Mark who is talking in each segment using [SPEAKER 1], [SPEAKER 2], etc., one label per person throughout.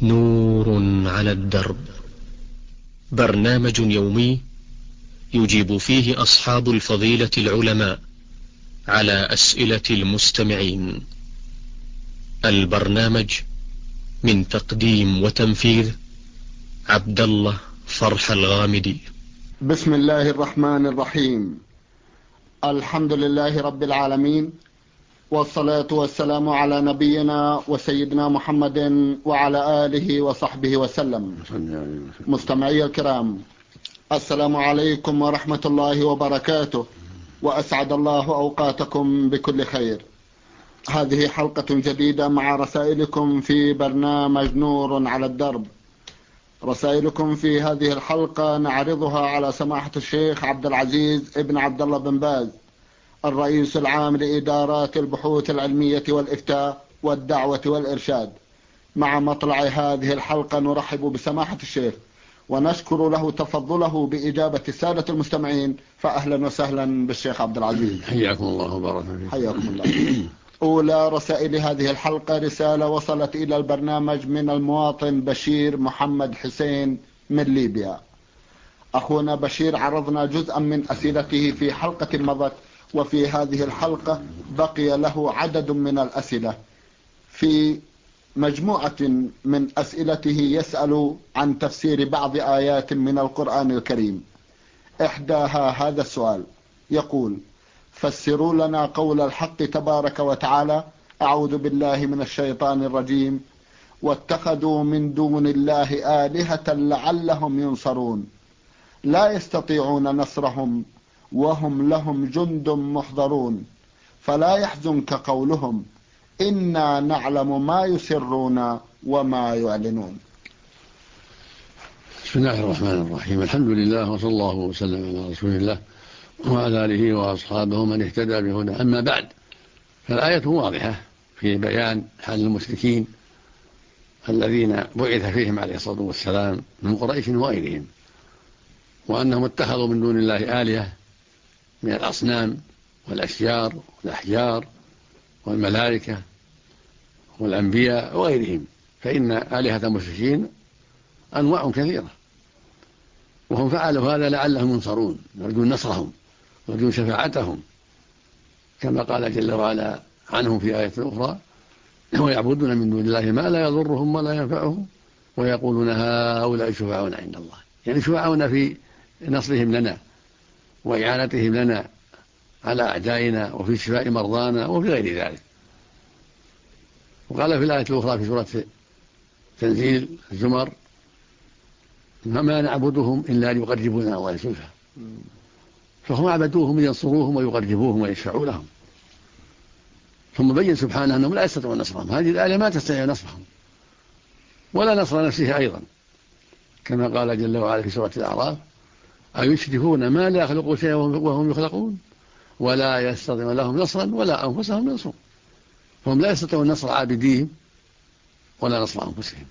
[SPEAKER 1] نور على الدرب، برنامج يومي يجيب فيه أصحاب الفضيلة العلماء على أسئلة المستمعين. البرنامج من تقديم وتنفيذ عبد الله فرح الغامدي.
[SPEAKER 2] بسم الله الرحمن الرحيم. الحمد لله رب العالمين، والصلاة والسلام على نبينا وسيدنا محمد وعلى آله وصحبه وسلم. مستمعي الكرام، السلام عليكم ورحمة الله وبركاته، وأسعد الله أوقاتكم بكل خير. هذه حلقة جديدة مع رسائلكم في برنامج نور على الدرب. رسائلكم في هذه الحلقة نعرضها على سماحة الشيخ عبد العزيز ابن عبد الله بن باز، الرئيس العام لإدارات البحوث العلمية والإفتاء والدعوة والإرشاد. مع مطلع هذه الحلقة نرحب بسماحة الشيخ ونشكر له تفضله بإجابة السادة المستمعين، فأهلا وسهلا بالشيخ عبد العزيز.
[SPEAKER 3] حياكم الله وبارك فيكم.
[SPEAKER 2] حياكم الله. أولى رسائل هذه الحلقة رسالة وصلت إلى البرنامج من المواطن بشير محمد حسين من ليبيا. أخونا بشير عرضنا جزءا من أسئلته في حلقة مضت، وفي هذه الحلقة بقي له عدد من الأسئلة. في مجموعة من أسئلته يسأل عن تفسير بعض آيات من القرآن الكريم. إحداها هذا السؤال، يقول: فسروا لنا قول الحق تبارك وتعالى: أعوذ بالله من الشيطان الرجيم، واتخذوا من دون الله آلهة لعلهم ينصرون، لا يستطيعون نصرهم وهم لهم جند محضرون، فلا يحزنك قولهم إنا نعلم ما يسرون وما يعلنون.
[SPEAKER 3] بسم الله الرحمن الرحيم. الحمد لله، وصلى الله وسلم على رسول الله وعلى آله وأصحابه من اهتدى بهداه. أما بعد، فالآية واضحة في بيان حال المشركين الذين بعث فيهم عليه الصلاة والسلام من قريش وغيرهم، وأنهم اتخذوا من دون الله آلهة من الأصنام والأشجار والأحجار والملائكة والأنبياء وغيرهم. فإن آلهة المشركين أنواع كثيرة، وهم فعلوا هذا لعلهم ينصرون، يرجون نصرهم ويرجون شفاعتهم، كما قال جل وعلا عنهم في آية أخرى: ويعبدون من دون الله ما لا يضرهم ولا ينفعهم ويقولون هؤلاء شفعاؤنا عند الله. يعني شفعاؤنا في نصرهم لنا وإعانتهم لنا على أعدائنا، وفي شفاء مرضانا، وفي غير ذلك. وقال في الآية الأخرى في سورة تنزيل الزمر: ما نعبدهم إلا ليقربونا الله زلفى. فهم عبدوهم لينصروهم ويقربوهم ويشفعوا لهم. ثم بين سبحانه أنهم لا يستطيعون نصرهم، هذه الآية ما تستطيع نصرهم ولا نصر نفسه أيضا، كما قال جل وعلا في سورة الأعراف: أيشركون ما لا يخلقوا شيئا وهم يخلقون ولا يستطيعون لهم نصرا ولا أنفسهم ينصرون. فهم لا يستطيعون نصر عابديهم ولا نصر أنفسهم،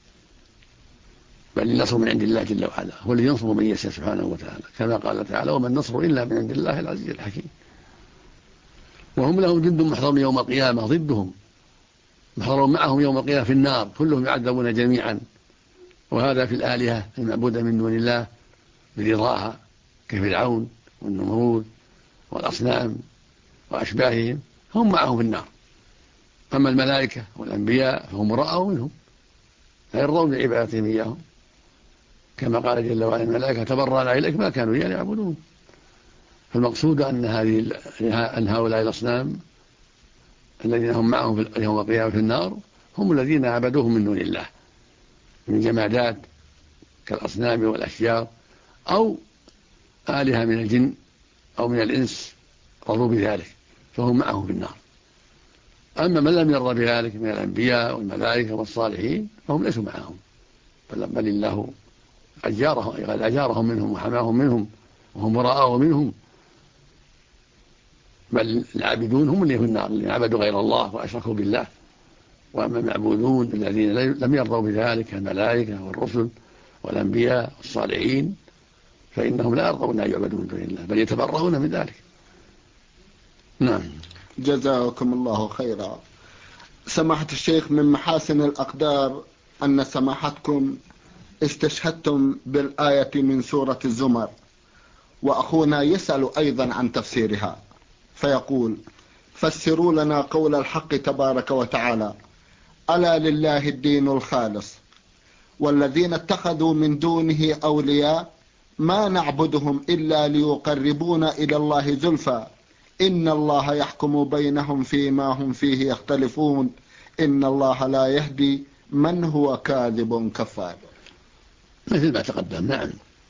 [SPEAKER 3] بل النصر من عند الله جل وعلا، هو الذي ينصر من يشاء سبحانه وتعالى، كما قال تعالى: وما النصر إلا من عند الله العزيز الحكيم. وهم لهم جند محضرون يوم القيامة ضدهم، محضرون معهم يوم القيامة في النار، كلهم يعذبون جميعا. وهذا في الآلهة المعبودة من دون الله برضاها كفرعون والنمرود والأصنام وأشباههم، هم معهم في النار. أما الملائكة والأنبياء فهم رأوا منهم، لا يرضون بعبادتهم إياهم، كما قال جل وعلا: الملائكة تبرأنا إليك ما كانوا إيانا يعبدون. فالمقصود أن هؤلاء الأصنام الذين هم معهم يوم القيامة في النار هم الذين عبدوهم من دون الله من جمادات كالأصنام والأشجار، أو آلهة من الجن أو من الإنس رضوا بذلك، فهم معهم في النار. أما من لم يرضى بذلك من الأنبياء والملائكة والصالحين فهم ليسوا معهم، بل الله أجارهم منهم وحماهم منهم، وهم براء منهم. بل العابدون هم اللي في النار، اللي عبدوا غير الله وأشركوا بالله. وأما المعبودون الذين لم يرضوا بذلك الملائكة والرسل والأنبياء والصالحين فإنهم لا يرضون أن يعبدون من دون الله، بل يتبرؤون من ذلك. نعم.
[SPEAKER 2] جزاكم الله خيرا. سماحة الشيخ، من محاسن الأقدار أن سماحتكم استشهدتم بالآية من سورة الزمر، وأخونا يسأل أيضا عن تفسيرها فيقول: فسروا لنا قول الحق تبارك وتعالى: ألا لله الدين الخالص والذين اتخذوا من دونه أولياء ما نعبدهم إلا ليقربونا إلى الله زلفى إن الله يحكم بينهم فيما هم فيه يختلفون إن الله لا يهدي من هو كاذب كفار.
[SPEAKER 3] مثل ما تقدم. نعم،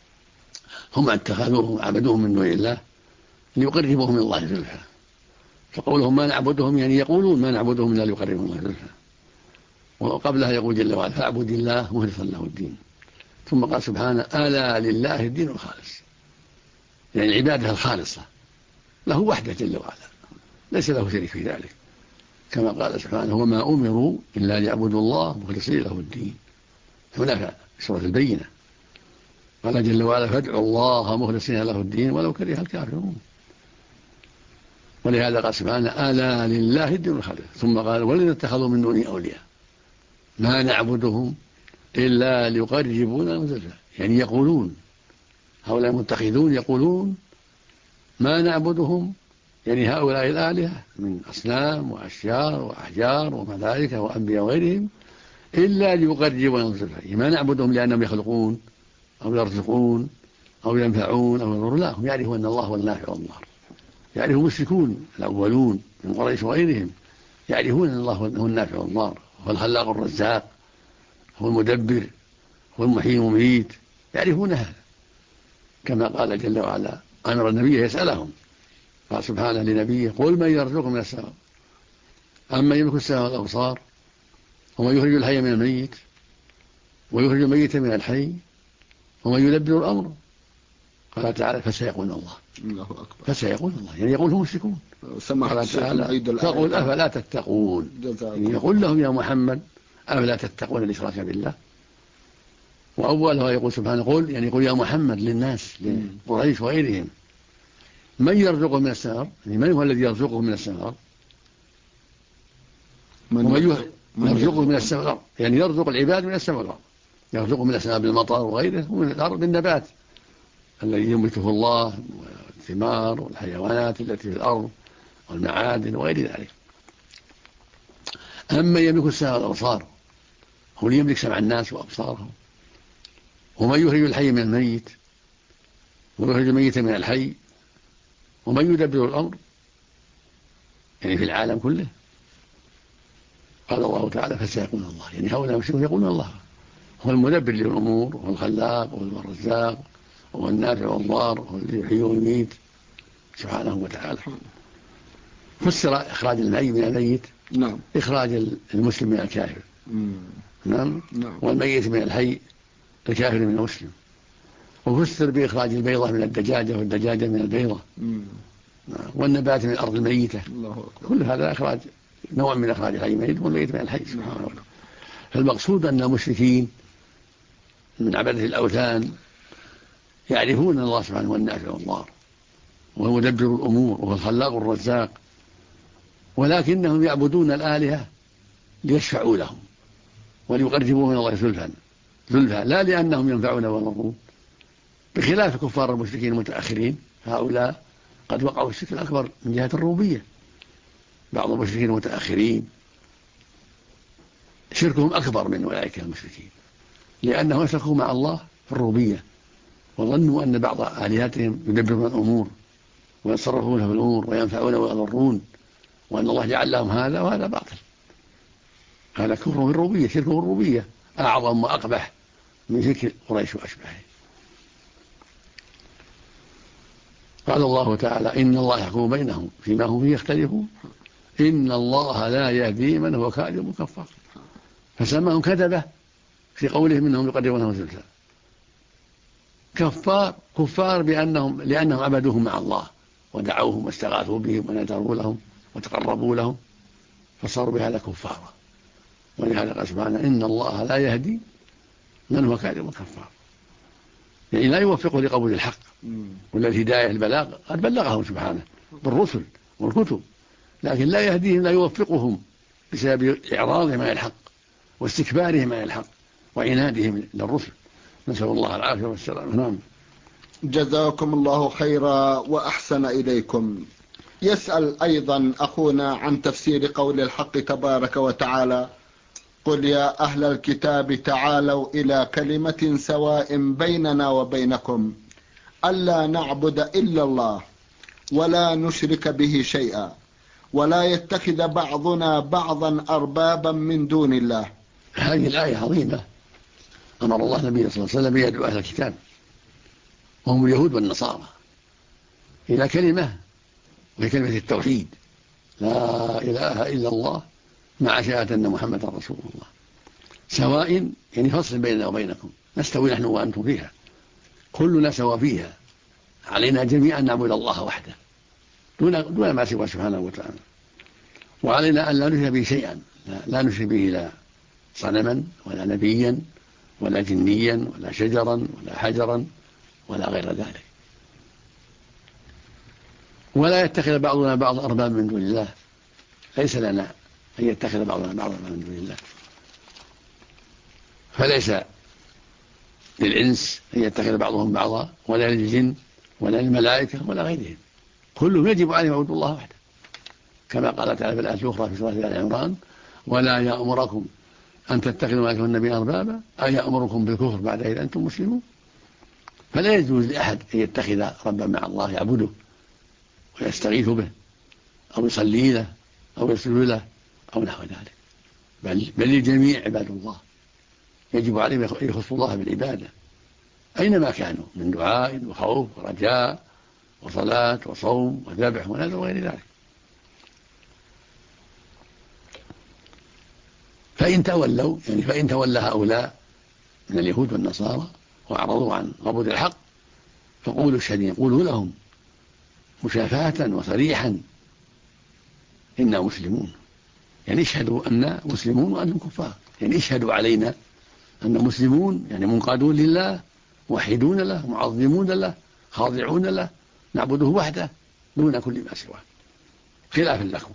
[SPEAKER 3] هم اتخذوهم وعبدوهم من دون الله ليقربوهم من الله زلفى، فقولهم ما نعبدهم يعني يقولون ما نعبدهم إلا ليقربوهم من الله زلفى. وقبلها يقول جل وعلا: فاعبد الله مخلصا له الدين. ثم قال سبحانه: ألا لله الدين الخالص، يعني العبادة الخالصة له وحده جل وعلا، ليس له شريك في ذلك، كما قال سبحانه: وما أمروا إلا ليعبدوا الله مخلصين له الدين. هناك سورة البينة قال جل وعلا: فادعوا الله مخلصين له الدين ولو كره الكافرون. ولهذا قال سبحانه: ألا لله الدين الخالص. ثم قال: والذين اتخذوا من دونه أولياء ما نعبدهم إلا ليقربونا من زلفى، يعني يقولون هؤلاء المتخذون يقولون ما نعبدهم، يعني هؤلاء الآلهة من أصنام وأشجار وأحجار وملائكة وأنبياء وغيرهم إلا ليقربونا من زلفى، ما نعبدهم لأنهم يخلقون أو يرزقون أو ينفعون أو يضرون، لا، هم يعرفون أن الله هو النافع والضار. يعرف المشركون الأولون من قريش وغيرهم يعرفون أن الله هو النافع والضار، هو الخلاق الرزاق، هو المدبر، هو المحيي المميت، يعرفون هذا. كما قال جل وعلا: أمر النبي يسألهم، قال سبحانه لنبيه: قل من يرزقكم من السماء أمن يملك السماء والأبصار ومن يخرج الحي من الميت ويخرج الميت من الحي ومن يدبر الأمر. قال تعالى: فسيقولون الله.
[SPEAKER 2] الله أكبر.
[SPEAKER 3] فسيقولون الله، يعني يقول هم مشركون. قال تعالى: فقل أفلا تتقون، يعني يقول لهم يا محمد: أفلا تتقون الإشراك بالله. وأولها يقول سبحانه: قل، يعني يقول يا محمد للناس لقريش وغيرهم: من يرزقهم من السماء، يعني من هو الذي يرزقهم من السماء؟ ومن يرزقهم من السماء، يعني يرزق العباد من السماء والأرض، يرزقهم من السماء بالمطر وغيره، ومن الأرض بالنبات الذي ينبته الله والثمار والحيوانات التي في الأرض والمعادن وغير ذلك. أما يملك السماء والأبصار، هو اللي يملك سمع الناس وأبصارهم. ومن يخرج الحي من الميت ويخرج الميت من الحي ومن يدبر الأمر، يعني في العالم كله. قال الله تعالى: فسيقولون الله، يعني هؤلاء المشركون يقولون الله هو المدبر للأمور، هو الخلاق وهو الرزاق وهو النافع والضار، وهو الذي يحيي ويميت سبحانه وتعالى. فسر إخراج الحي من الميت
[SPEAKER 2] نعم
[SPEAKER 3] إخراج المسلم من الكافر، نعم، والميت من الحي الكافر من المسلم. وفسر بإخراج البيضة من الدجاجة والدجاجة من البيضة، والنبات من الأرض الميتة. كل هذا إخراج، نوع من إخراج الحي الميت والميت من الحي سبحانه وتعالى. فالمقصود أن المشركين من عبادة الأوثان يعرفون أن الله سبحانه هو النافع والضار وهو مدبر الأمور وهو الخلاق الرزاق، ولكنهم يعبدون الآلهة ليشفعوا لهم وليقربوا من الله زلفى، لا لأنهم ينفعون ويضرون، بخلاف كفار المشركين المتأخرين. هؤلاء قد وقعوا الشرك الأكبر من جهة الربوبية. بعض المشركين المتأخرين شركهم أكبر من أولئك المشركين، لأنهم أشركوا مع الله في الربوبية وظنوا أن بعض آلهتهم يدبرون الأمور ويتصرفون في الأمور وينفعون ويضرون، وأن الله جعل لهم هذا، وهذا باطل. هذا كفر في الربوبية، شرك في الربوبية أعظم وأقبح من شرك قريش وأشباهه. قال الله تعالى: إن الله يحكم بينهم فيما هم فيه يختلفون إن الله لا يهدي من هو كاذب كفار. فسماهم كذبة في قولهم إنهم يقربونهم زلفى، كفار لأنهم عبدوهم مع الله ودعوهم واستغاثوا بهم ونذروا لهم وتقربوا لهم، فصاروا بهذا كفارا. ولهذا قال سبحانه: إن الله لا يهدي من هو كاذب كفار، يعني لا يوفقه لقبول الحق ولا الهداية البلاغ، قد بلغهم سبحانه بالرسل والكتب، لكن لا يهديهم، لا يوفقهم بسبب إعراضهم عن الحق واستكبارهم عن الحق وعنادهم للرسل، نسأل الله العافية والسلام. نعم.
[SPEAKER 2] جزاكم الله خيرا وأحسن إليكم. يسأل أيضا أخونا عن تفسير قول الحق تبارك وتعالى: قل يا أهل الكتاب تعالوا إلى كلمة سواء بيننا وبينكم ألا نعبد إلا الله ولا نشرك به شيئا ولا يتخذ بعضنا بعضا أربابا من دون الله.
[SPEAKER 3] هذه الآية عظيمة. أمر الله نبيه صلى الله عليه وسلم يدعو أهل الكتاب وهم اليهود والنصارى إلى كلمة، وهي كلمة التوحيد، لا إله إلا الله مع شهادة أن محمد رسول الله، سواء يعني فصل بيننا وبينكم، نستوي نحن وأنتم فيها، كلنا سوا فيها، علينا جميعا نعبد الله وحده دون ما سوى سبحانه وتعالى، وعلينا أن لا نشرك به شيئا، لا نشرك به لا صنما ولا نبيا ولا جنيا ولا شجرا ولا حجرا ولا غير ذلك، ولا يتخذ بعضنا بعض أرباب من دون الله، ليس لنا أن يتخذ بعضنا بعضا من دون الله، فليس للإنس أن يتخذ بعضهم بعضا، ولا للجن ولا للملائكة ولا غيرهم، كلهم يجب عليهم عبد الله وحده، كما قال تعالى في الآية الأخرى في سورة آل عمران: ولا يأمركم أن تتخذوا ملائكة والنبي أربابا أي يأمركم بالكفر بعد إذ أنتم مسلمون. فلا يجوز لأحد أن يتخذ ربا مع الله يعبده ويستغيث به أو يصلي له أو يسجد له أو نحو ذلك، بل الجميع عباد الله، يجب عليهم أن يخصوا الله بالعبادة أينما كانوا، من دعاء وخوف ورجاء وصلاة وصوم وذبح ونذر وغير ذلك. فإن تولى هؤلاء من اليهود والنصارى وأعرضوا عن قبول الحق فقولوا اشهدوا، قولوا لهم مشافهة وصريحا: إنا مسلمون، يعني اشهدوا أننا مسلمون وأنتم كفار، يعني اشهدوا علينا أن مسلمون، يعني منقادون لله، موحدون له، معظمون له، خاضعون له، نعبده وحده دون كل ما سواه، خلافا لكم.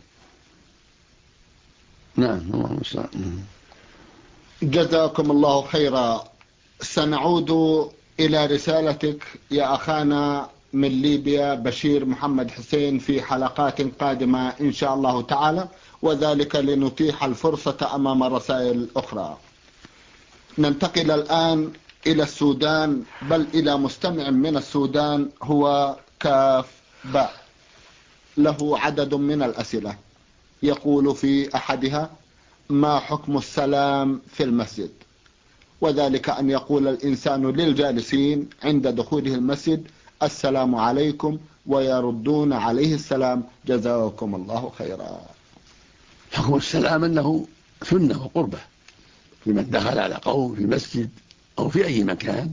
[SPEAKER 3] نعم. اللهم المستعان.
[SPEAKER 2] جزاكم الله خيرا. سنعود إلى رسالتك يا أخانا من ليبيا بشير محمد حسين في حلقات قادمة إن شاء الله تعالى، وذلك لنتيح الفرصة أمام رسائل أخرى. ننتقل الآن إلى السودان، بل إلى مستمع من السودان هو كاف باء، له عدد من الأسئلة. يقول في أحدها: ما حكم السلام في المسجد؟ وذلك أن يقول الإنسان للجالسين عند دخوله المسجد: السلام عليكم، ويردون عليه السلام، جزاكم الله خيرا.
[SPEAKER 3] حكم السلام أنه سنة وقربة لمن دخل على قوم في المسجد أو في أي مكان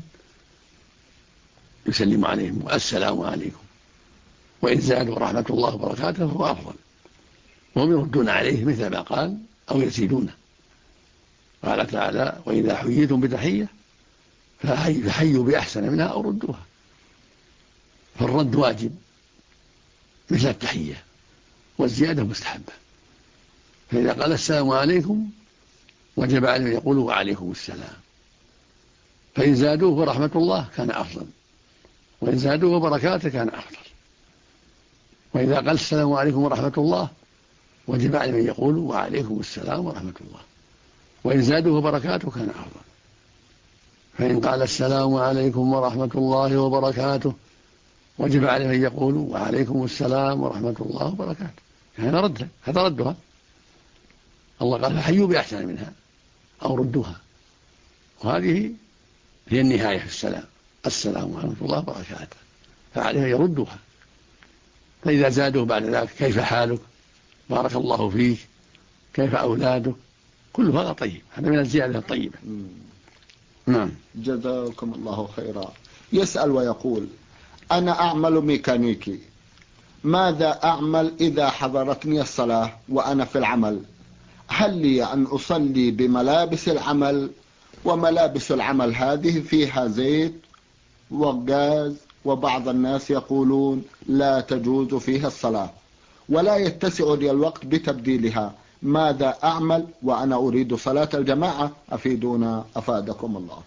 [SPEAKER 3] يسلم عليهم: السلام عليكم، وإن زادوا رحمة الله وبركاته فهو أفضل، وهم يردون عليه مثل ما قال أو يزيدونه. قال تعالى: وإذا حييتم بتحية فحيوا بأحسن منها أو ردوها، فالرد واجب مثل التحية، والزيادة مستحبة. فإذا قال السلام عليكم وجب عليهم يقولوا وعليكم السلام، فإن زادوه ورحمة الله كان أفضل، وإن زادوه وبركاته كان أفضل. وإذا قال السلام عليكم ورحمة الله وجب عليهم يقولوا وعليكم السلام ورحمة الله، وإن زادوه وبركاته كان أفضل. فإن قال السلام عليكم ورحمة الله وبركاته وجب عليهم أن يقولوا وعليكم السلام ورحمة الله وبركاته، هذا ردها. الله قال: فحيوا بأحسن منها أو ردوها، وهذه هي النهاية في السلام: السلام ورحمة الله وبركاته، فعليها يردوها. فإذا زادوا بعد ذلك: كيف حالك؟ بارك الله فيك، كيف أولادك؟ كل هذا طيب، هذا من الزيادة الطيبة. نعم.
[SPEAKER 2] جزاكم الله خيرا. يسأل ويقول: أنا أعمل ميكانيكي، ماذا أعمل إذا حضرتني الصلاة وأنا في العمل؟ هل لي أن أصلي بملابس العمل؟ وملابس العمل هذه فيها زيت وغاز، وبعض الناس يقولون لا تجوز فيها الصلاة ولا يتسع لي الوقت بتبديلها، ماذا أعمل وأنا أريد صلاة الجماعة؟ أفيدونا أفادكم الله.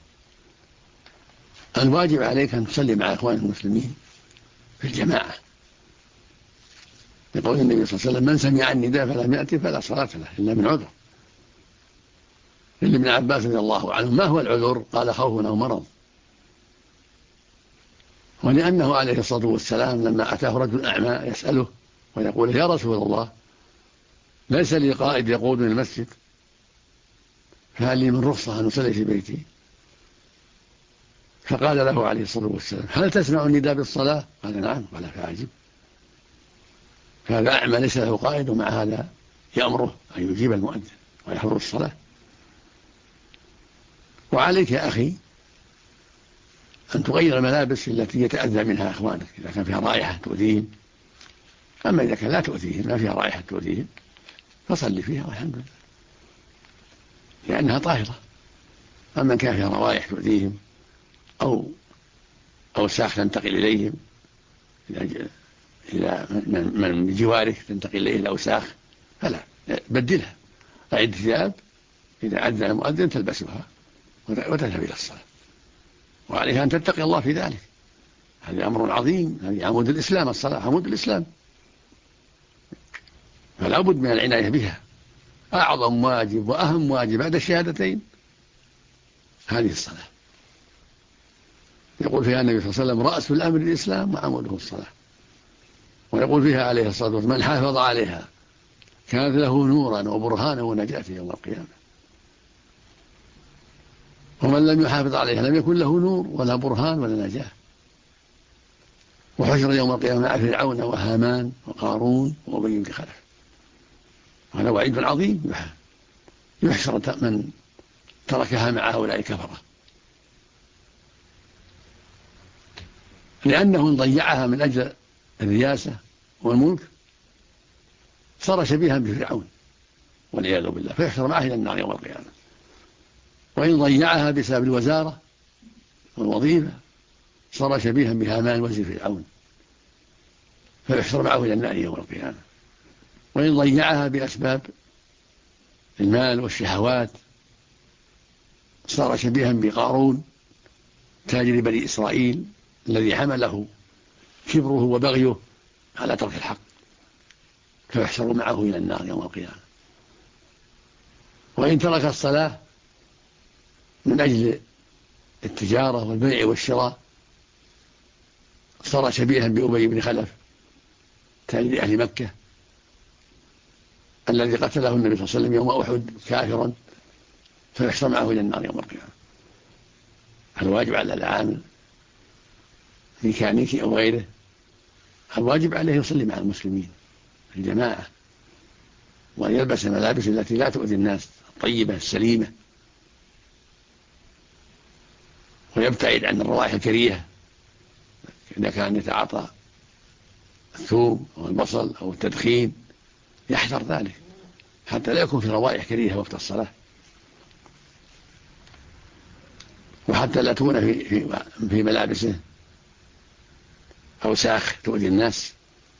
[SPEAKER 3] الواجب عليك أن تصلي مع إخوان المسلمين في الجماعة، يقول النبي صلى الله عليه وسلم: من سمع النداء فلم يأتي فلا صلاة له إلا من عذر. ابن عباس رضي الله عنه: ما هو العذر؟ قال: خوف أو مرض. ولأنه عليه الصلاة والسلام لما أتاه رجل أعمى يسأله ويقول: يا رسول الله، ليس لي قائد يقودني المسجد، فهل لي من رخصة أن أصلي في بيتي؟ فقال له عليه الصلاة والسلام: هل تسمع النداء بالصلاة؟ قال: نعم. قال: فأعجب. فهذا أعمى ليس له قائد، ومع هذا يأمره أن يجيب المؤذن ويحضر الصلاة. وعليك يا أخي أن تغير الملابس التي يتأذى منها أخوانك، إذا كان فيها رائحة تؤذيهم. أما إذا كان لا تؤذيهم، ما فيها رائحة تؤذيهم، فصل فيها والحمد لله، لأنها طاهرة. أما كان فيها روائح تؤذيهم أو أوساخ تنتقل إليهم، إذا من جوارك تنتقل إليه الأوساخ، فلا، بدلها. أعد ثياب إذا أذن المؤذن تلبسها وتذهب إلى الصلاة، وعليها أن تتقي الله في ذلك. هذا أمر عظيم، هذه عمود الإسلام، الصلاة عمود الإسلام، فلا بد من العناية بها. أعظم واجب وأهم واجب بعد الشهادتين هذه الصلاة. يقول فيها النبي صلى الله عليه وسلم: رأس الأمر الإسلام وعموده الصلاة. ويقول فيها عليه الصلاة والسلام: من حافظ عليها كانت له نورا وبرهانا ونجاة يوم القيامة، ومن لم يحافظ عليها لم يكن له نور ولا برهان ولا نجاة، وحشر يوم القيامة مع فرعون وهامان وقارون وأبي بن خلف. هذا وعيد عظيم، يحشر من تركها مع هؤلاء الكفرة، لأنه إن ضيعها من أجل الرياسة والملك صار شبيها بفرعون والعياذ بالله، فيحشر معه إلى النار يوم القيامة. وإن ضيعها بسبب الوزارة والوظيفة صار شبيها بهامان وزير فرعون، فيحشر معه إلى النار يوم القيامة. وإن ضيعها بأسباب المال والشهوات صار شبيها بقارون تاجر بني إسرائيل الذي حمله كبره وبغيه على ترك الحق، فيحشر معه إلى النار يوم القيامة. وإن ترك الصلاة من أجل التجارة والبيع والشراء صار شبيها بأبي بن خلف تاجر أهل مكة الذي قتله النبي صلى الله عليه وسلم يوم أحد كافرا، فيحشر معه إلى النار يوم القيامة. الواجب على العامل ميكانيكي أو غيره، الواجب عليه يصلي مع المسلمين في الجماعة، وأن يلبس الملابس التي لا تؤذي الناس، الطيبة السليمة، ويبتعد عن الروائح الكريهة. إذا كان يتعاطى الثوم أو البصل أو التدخين يحذر ذلك حتى لا يكون في روائح كريهة وقت الصلاة، وحتى لا تكون في ملابسه أوساخ تؤذي الناس.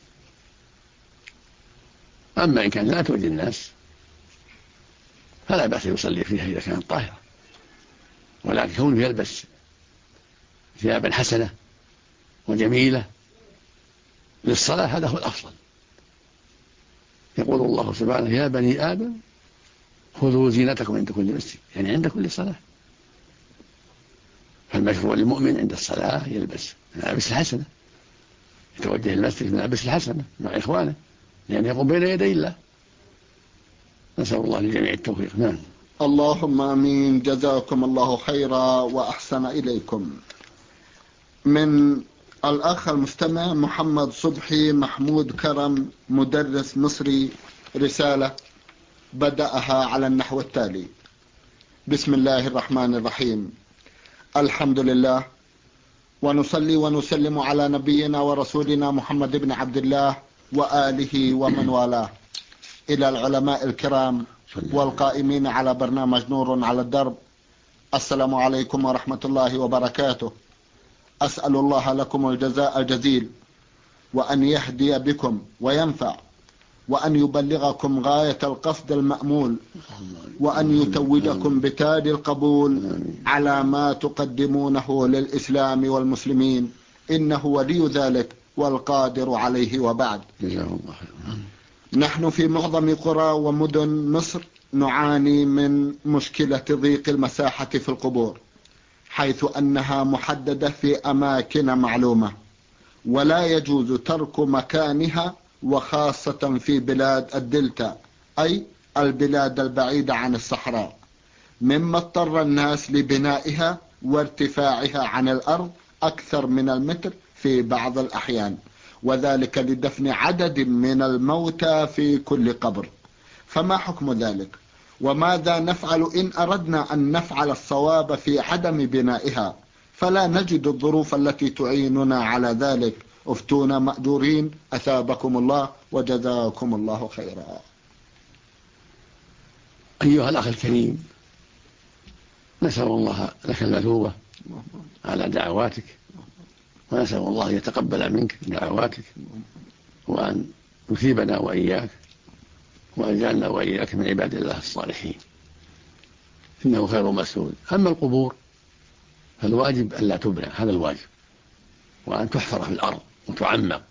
[SPEAKER 3] أما إن كان لا تؤذي الناس فلا بأس يصلي فيها إذا كانت طاهرة، ولكن كونه يلبس ثيابا حسنة وجميلة للصلاة هذا هو الأفضل. يقول الله سبحانه: يا بني آدم خذوا زينتكم عند كل مسجد، يعني عند كل صلاة. فالمشروع للمؤمن عند الصلاة يلبس ملابس الحسنة، يتوجه المسجد ملابس الحسنة مع إخوانه، لأن يقوم بين يدي الله. نسأل الله للجميع التوفيق. نعم.
[SPEAKER 2] اللهم آمين. جزاكم الله خيرا وأحسن إليكم. من الأخ المستمع محمد صبحي محمود كرم، مدرس مصري، رسالة بدأها على النحو التالي: بسم الله الرحمن الرحيم، الحمد لله، ونصلي ونسلم على نبينا ورسولنا محمد بن عبد الله وآله ومن والاه. إلى العلماء الكرام والقائمين على برنامج نور على الدرب، السلام عليكم ورحمة الله وبركاته. أسأل الله لكم الجزاء الجزيل، وأن يهدي بكم وينفع، وأن يبلغكم غاية القصد المأمول، وأن يتوجكم بتاج القبول على ما تقدمونه للإسلام والمسلمين، إنه ولي ذلك والقادر عليه. وبعد، نحن في معظم قرى ومدن مصر نعاني من مشكلة ضيق المساحة في القبور، حيث أنها محددة في أماكن معلومة، ولا يجوز ترك مكانها، وخاصة في بلاد الدلتا، أي البلاد البعيدة عن الصحراء، مما اضطر الناس لبنائها وارتفاعها عن الأرض أكثر من المتر في بعض الأحيان، وذلك لدفن عدد من الموتى في كل قبر. فما حكم ذلك؟ وماذا نفعل إن أردنا أن نفعل الصواب في عدم بنائها فلا نجد الظروف التي تعيننا على ذلك؟ افتونا مأجورين، أثابكم الله وجزاكم الله خيرا.
[SPEAKER 3] أيها الأخ الكريم، نسأل الله لك المثوبة على دعواتك، ونسأل الله يتقبل منك دعواتك، وأن يثيبنا وإياك، وأن يجعلنا وإياك من عباد الله الصالحين، إنه خير مسؤول. أما القبور فالواجب ألا تبنى، هذا الواجب، وأن تحفر في الأرض وتعمق،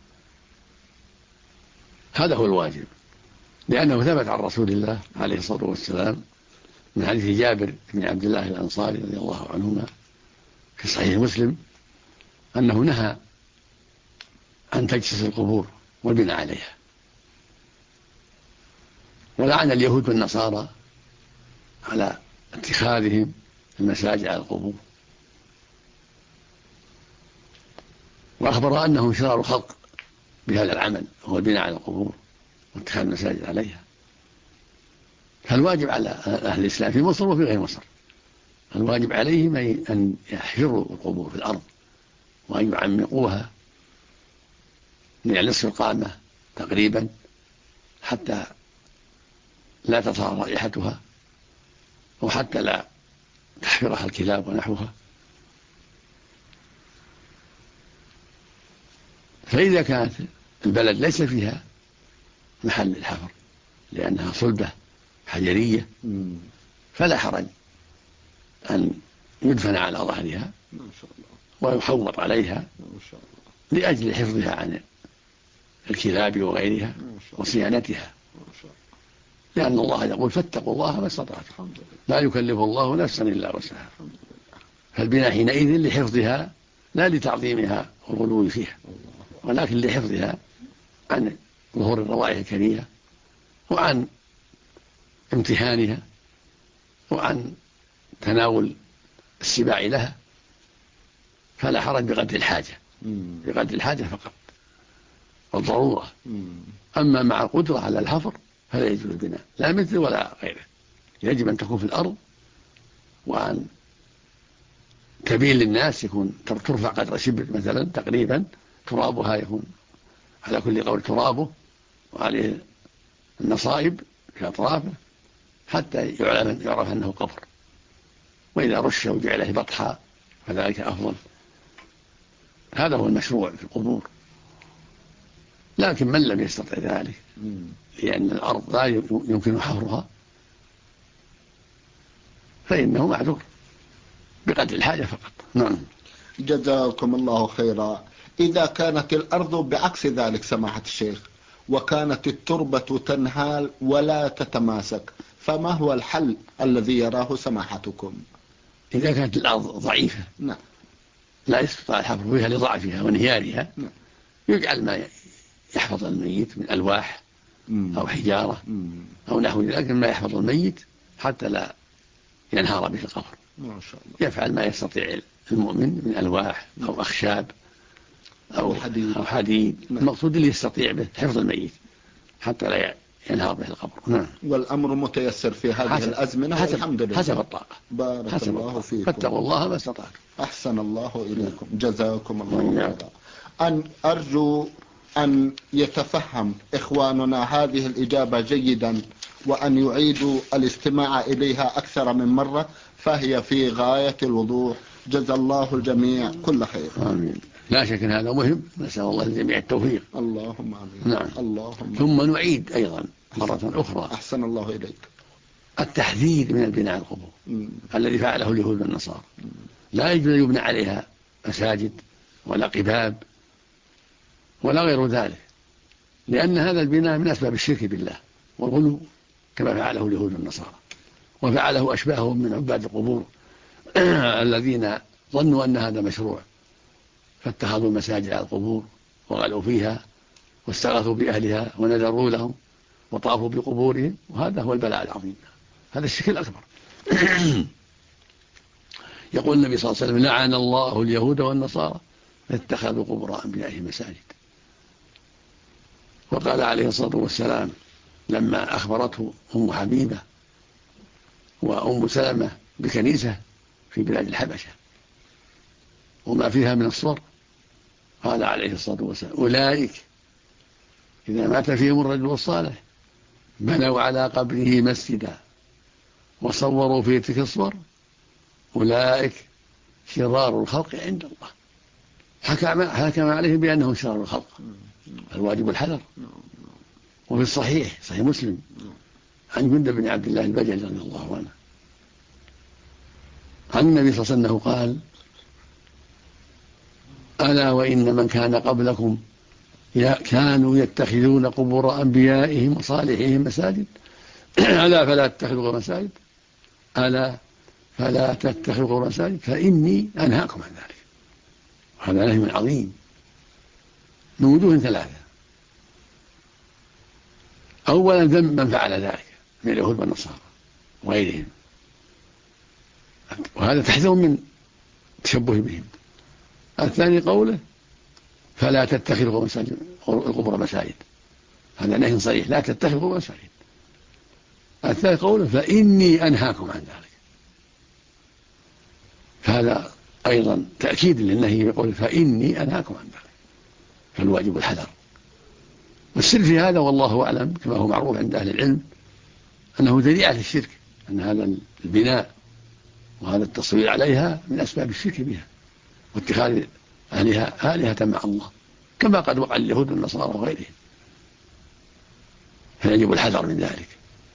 [SPEAKER 3] هذا هو الواجب، لأنه ثبت عن رسول الله عليه الصلاة والسلام من حديث جابر بن عبد الله الأنصاري رضي الله عنهما في صحيح مسلم أنه نهى عن تجسيس القبور والبناء عليها، ولعن اليهود والنصارى على اتخاذهم المساجد على القبور، وأخبر أنهم شرار الخلق بهذا العمل، هو البناء على القبور واتخاذ المساجد عليها. فالواجب على أهل الإسلام في مصر وفي غير مصر، الواجب عليهم أن يحفروا القبور في الأرض وأن يعمقوها من نصف القامة تقريبا حتى لا تظهر رائحتها، وحتى لا تحفرها الكلاب ونحوها. فإذا كانت البلد ليس فيها محل الحفر لأنها صلبة حجرية فلا حرج أن يدفن على ظهرها ويحوط عليها لأجل حفظها عن الكلاب وغيرها وصيانتها، لأن الله يقول فاتقوا الله ما استطعتم، لا يكلف الله نفسا إلا وسعها. فالبناء حينئذ لحفظها لا لتعظيمها والغلو فيها، ولكن لحفظها عن ظهور الروائح الكريهة وعن امتهانها وعن تناول السباع لها، فلا حرج بقدر الحاجة، بقدر الحاجة فقط والضرورة. أما مع القدرة على الحفر فلا يجوز البناء، لا مثل ولا غيره، يجب أن تكون في الأرض، وأن تبين للناس، يكون ترفع قدر شبر مثلا تقريبا، ترابها يكون على كل قول ترابه وعليه النصائب في أطرافه حتى يعرف أنه قبر، وإذا رش وجعله بطحا فذلك أفضل. هذا هو المشروع في القبور. لكن من لم يستطع ذلك لأن الأرض لا يمكن حفرها فإنه معذور بقدر الحاجة فقط. نعم.
[SPEAKER 2] جزاكم الله خيرا. إذا كانت الأرض بعكس ذلك سماحة الشيخ، وكانت التربة تنهال ولا تتماسك، فما هو الحل الذي يراه سماحتكم؟
[SPEAKER 3] إذا كانت الأرض ضعيفة لا يستطيع الحفر فيها لضعفها وانهيارها، يجعل ما يحفظ الميت من ألواح أو حجارة أو نحو ذلك ما يحفظ الميت حتى لا ينهار به القبر.
[SPEAKER 2] ما شاء الله.
[SPEAKER 3] يفعل ما يستطيع المؤمن من ألواح أو أخشاب أو حديد. المقصود اللي يستطيع به حفظ الميت حتى لا ينهار به القبر. نعم.
[SPEAKER 2] والأمر متيسر في هذه الأزمنة والحمد لله.
[SPEAKER 3] حسب الطاقة.
[SPEAKER 2] بارك الله فيكم.
[SPEAKER 3] فاتقوا الله ما استطعتم.
[SPEAKER 2] أحسن الله إليكم. جزاكم الله خيرا. أن أرجو أن يتفهم إخواننا هذه الإجابة جيدا، وأن يعيدوا الاستماع إليها أكثر من مرة، فهي في غاية الوضوح. جزا الله الجميع كل خير.
[SPEAKER 3] آمين. لا شك أن هذا مهم، نسأل الله للجميع التوفيق.
[SPEAKER 2] اللهم آمين.
[SPEAKER 3] نعم.
[SPEAKER 2] اللهم.
[SPEAKER 3] ثم نعيد أيضا مرة أخرى
[SPEAKER 2] أحسن الله إليك
[SPEAKER 3] التحذير من البناء على القبور الذي فعله اليهود والنصارى. لا يجوز أن يبنى عليها مساجد ولا قباب ولا غير ذلك، لأن هذا البناء من أسباب الشرك بالله والغلو كما فعله اليهود والنصارى، وفعله أشباههم من عباد القبور الذين ظنوا أن هذا مشروع فاتخذوا المساجد على القبور وغلوا فيها واستغاثوا بأهلها ونذروا لهم وطافوا بقبورهم، وهذا هو البلاء العظيم، هذا الشرك الأكبر. يقول النبي صلى الله عليه وسلم: لعن الله اليهود والنصارى اتخذوا قبور أنبيائهم مساجد. وقال عليه الصلاة والسلام لما أخبرته أم حبيبة وأم سلمة بكنيسة في بلاد الحبشة وما فيها من الصور، قال عليه الصلاة والسلام: أولئك إذا مات فيهم الرجل الصالح بنوا على قبره مسجدا وصوروا فيه تلك الصور، أولئك شرار الخلق عند الله. حكم عليهم بأنهم شرار الخلق، الواجب الحذر. وفي الصحيح صحيح مسلم عن جندب بن عبد الله البجلي رضي الله عنه عن النبي صلى الله عليه وسلم قال: ألا وإن من كان قبلكم كانوا يتخذون قبور أنبيائهم وصالحهم مساجد، ألا فلا تتخذوا مساجد، ألا فلا تتخذوا قبور مساجد فإني أنهاكم عن ذلك. هذا نهي عظيم من وجوه ثلاثة: أولا ذم من فعل ذلك من اليهود والنصارى وغيرهم، وهذا تحذر من تشبه بهم. الثاني قوله: فلا تتخذوا القبور مساجد، هذا نهي صريح، لا تتخذوا القبور مساجد. الثالث قوله: فإني أنهاكم عن ذلك، فهذا أيضا تأكيد للنهي يقول: فإني أنهاكم عن ذلك، فالواجب الحذر. والسر في هذا والله أعلم كما هو معروف عند أهل العلم أنه ذريعة للشرك، أن هذا البناء وهذا التصوير عليها من أسباب الشرك بها واتخاذ أهلها آلهة مع الله، كما قد وقع اليهود والنصارى وغيرهم. فيجب الحذر من ذلك،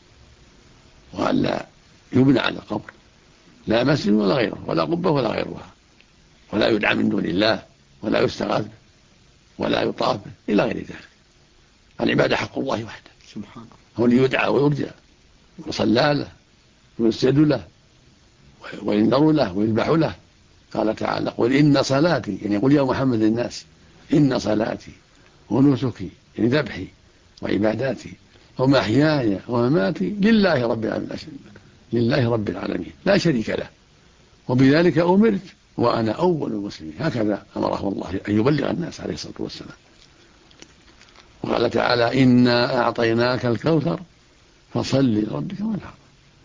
[SPEAKER 3] وألا يبنى على القبر لا مسجد ولا غيره ولا قبة ولا غيرها، ولا يدعى من دون الله ولا يستغاث ولا يطاف إلى غير ذلك. العبادة حق الله وحده سبحانه، هو اللي يدعى ويرجى ويصلى له ويسجد له وينذر له ويذبح له. قال تعالى: قل إن صلاتي، يعني قل يا محمد للناس: إن صلاتي ونسكي، يعني ذبحي وعباداتي ومحياي ومماتي لله رب العالمين لا شريك له، وبذلك أمرت وأنا أول المسلمين. هكذا أمره الله أن يبلغ الناس عليه الصلاة والسلام. وقال تعالى: إنا أعطيناك الكوثر فصل لربك وانحر.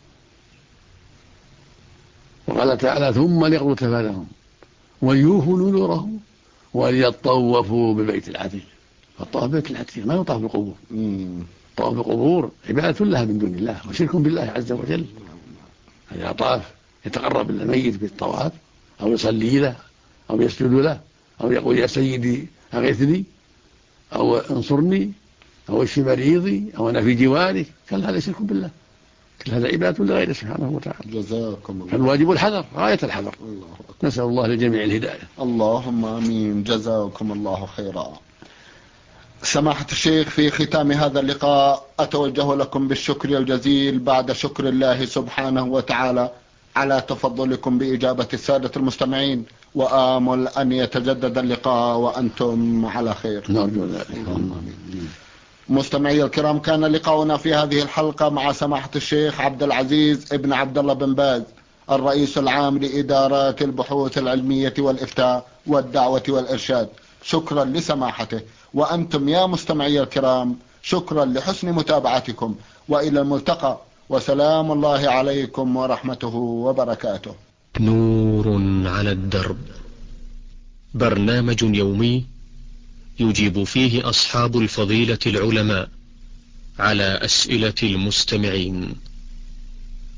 [SPEAKER 3] وقال تعالى: ثم ليقضوا تفثهم وليوفوا نذورهم وليطوفوا بالبيت العتيق. فالطواف بالبيت العتيق ما يطاف بالقبور، الطواف بالقبور عبادة لها من دون الله وشرك بالله عز وجل. إذا طاف يتقرب إلى الميت بالطواف أو يصلي له أو يسجد له أو يقول: يا سيدي أغثني أو انصرني أو اشف مريضي أو أنا في جوارك، كل هذا شرك بالله، كل هذا عبادة لغيره سبحانه وتعالى.
[SPEAKER 2] جزاكم الله.
[SPEAKER 3] فالواجب الحذر، غاية الحذر. نسأل الله لجميع الهداية.
[SPEAKER 2] اللهم آمين. جزاكم الله خيرا. سماحة الشيخ، في ختام هذا اللقاء أتوجه لكم بالشكر الجزيل بعد شكر الله سبحانه وتعالى على تفضلكم بإجابة السادة المستمعين، وآمل أن يتجدد اللقاء وأنتم على خير.
[SPEAKER 3] نرجو ذلك.
[SPEAKER 2] مستمعي الكرام، كان لقاؤنا في هذه الحلقة مع سماحة الشيخ عبد العزيز ابن عبد الله بن باز، الرئيس العام لإدارات البحوث العلمية والإفتاء والدعوة والإرشاد. شكرا لسماحته، وأنتم يا مستمعي الكرام شكرا لحسن متابعتكم، وإلى الملتقى، وسلام الله عليكم ورحمته وبركاته.
[SPEAKER 1] نور على الدرب، برنامج يومي يجيب فيه أصحاب الفضيلة العلماء على أسئلة المستمعين.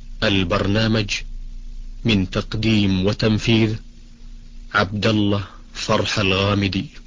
[SPEAKER 1] البرنامج من تقديم وتنفيذ عبد الله فرح الغامدي.